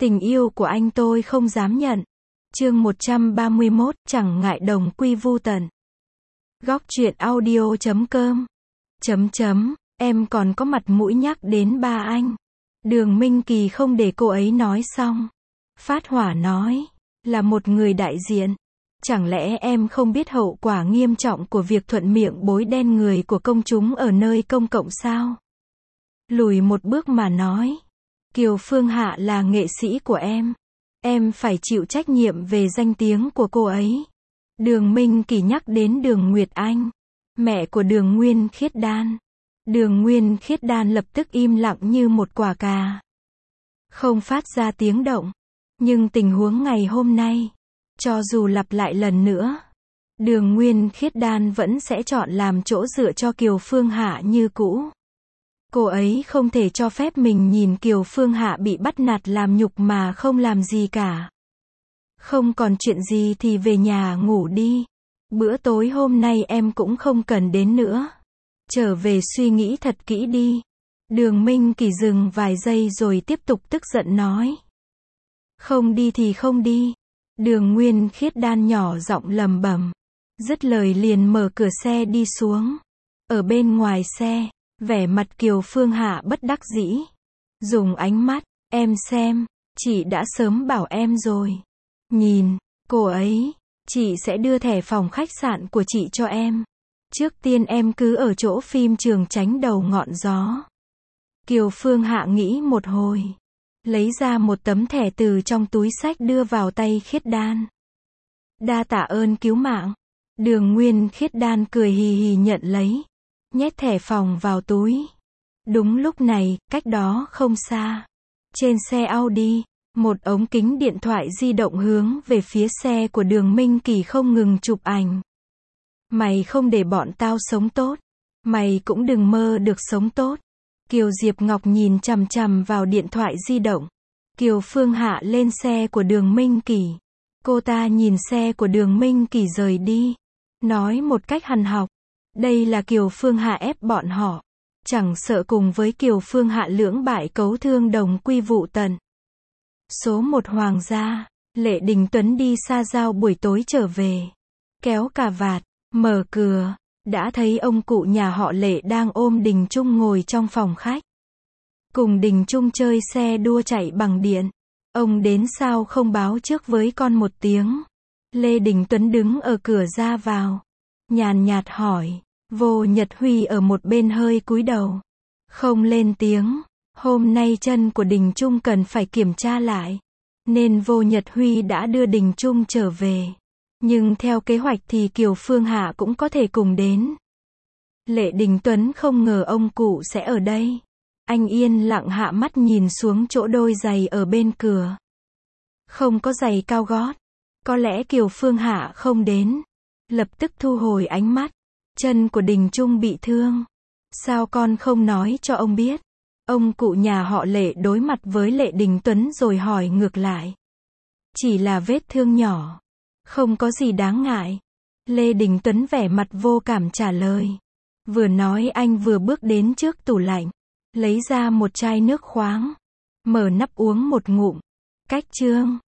Tình yêu của anh tôi không dám nhận. Chương 131, chẳng ngại đồng quy vu tận. Góc truyện audio.com. Em còn có mặt mũi nhắc đến ba anh. Đường Minh Kỳ không để cô ấy nói xong. Phát hỏa nói, là một người đại diện. Chẳng lẽ em không biết hậu quả nghiêm trọng của việc thuận miệng bối đen người của công chúng ở nơi công cộng sao? Lùi một bước mà nói, Kiều Phương Hạ là nghệ sĩ của em phải chịu trách nhiệm về danh tiếng của cô ấy. Đường Minh Kỳ nhắc đến Đường Nguyệt Anh, mẹ của Đường Nguyên Khiết Đan. Đường Nguyên Khiết Đan lập tức im lặng như một quả cà, không phát ra tiếng động. Nhưng tình huống ngày hôm nay, cho dù lặp lại lần nữa, Đường Nguyên Khiết Đan vẫn sẽ chọn làm chỗ dựa cho Kiều Phương Hạ như cũ. Cô ấy không thể cho phép mình nhìn Kiều Phương Hạ bị bắt nạt làm nhục mà không làm gì cả. Không còn chuyện gì thì về nhà ngủ đi. Bữa tối hôm nay em cũng không cần đến nữa. Trở về suy nghĩ thật kỹ đi. Đường Minh Kỳ dừng vài giây rồi tiếp tục tức giận nói. Không đi thì không đi. Đường Nguyên Khiết Đan nhỏ giọng lầm bầm. Dứt lời liền mở cửa xe đi xuống. Ở bên ngoài xe, vẻ mặt Kiều Phương Hạ bất đắc dĩ. Dùng ánh mắt, em xem, chị đã sớm bảo em rồi. Nhìn, cô ấy, chị sẽ đưa thẻ phòng khách sạn của chị cho em. Trước tiên em cứ ở chỗ phim trường tránh đầu ngọn gió. Kiều Phương Hạ nghĩ một hồi, lấy ra một tấm thẻ từ trong túi xách đưa vào tay Khiết Đan. Đa tạ ơn cứu mạng. Đường Nguyên Khiết Đan cười hì hì nhận lấy, nhét thẻ phòng vào túi. Đúng lúc này, cách đó không xa, trên xe Audi, một ống kính điện thoại di động hướng về phía xe của Đường Minh Kỳ không ngừng chụp ảnh. Mày không để bọn tao sống tốt, mày cũng đừng mơ được sống tốt. Kiều Diệp Ngọc nhìn chằm chằm vào điện thoại di động. Kiều Phương Hạ lên xe của Đường Minh Kỳ. Cô ta nhìn xe của Đường Minh Kỳ rời đi, nói một cách hằn học. Đây là Kiều Phương Hạ ép bọn họ. Chẳng sợ cùng với Kiều Phương Hạ lưỡng bại cấu thương đồng quy vu tận. Số 1 Hoàng gia, Lệ Đình Tuấn đi xa giao buổi tối trở về. Kéo cà vạt, mở cửa, đã thấy ông cụ nhà họ Lệ đang ôm Đình Trung ngồi trong phòng khách. Cùng Đình Trung chơi xe đua chạy bằng điện. Ông đến sao không báo trước với con một tiếng. Lê Đình Tuấn đứng ở cửa ra vào, nhàn nhạt hỏi. Vô Nhật Huy ở một bên hơi cúi đầu, không lên tiếng. Hôm nay chân của Đình Trung cần phải kiểm tra lại, nên Vô Nhật Huy đã đưa Đình Trung trở về. Nhưng theo kế hoạch thì Kiều Phương Hạ cũng có thể cùng đến. Lệ Đình Tuấn không ngờ ông cụ sẽ ở đây. Anh yên lặng hạ mắt nhìn xuống chỗ đôi giày ở bên cửa. Không có giày cao gót. Có lẽ Kiều Phương Hạ không đến. Lập tức thu hồi ánh mắt. Chân của Đình Trung bị thương. Sao con không nói cho ông biết? Ông cụ nhà họ Lệ đối mặt với Lệ Đình Tuấn rồi hỏi ngược lại. Chỉ là vết thương nhỏ, không có gì đáng ngại. Lê Đình Tuấn vẻ mặt vô cảm trả lời. Vừa nói anh vừa bước đến trước tủ lạnh, lấy ra một chai nước khoáng, mở nắp uống một ngụm. Cách chương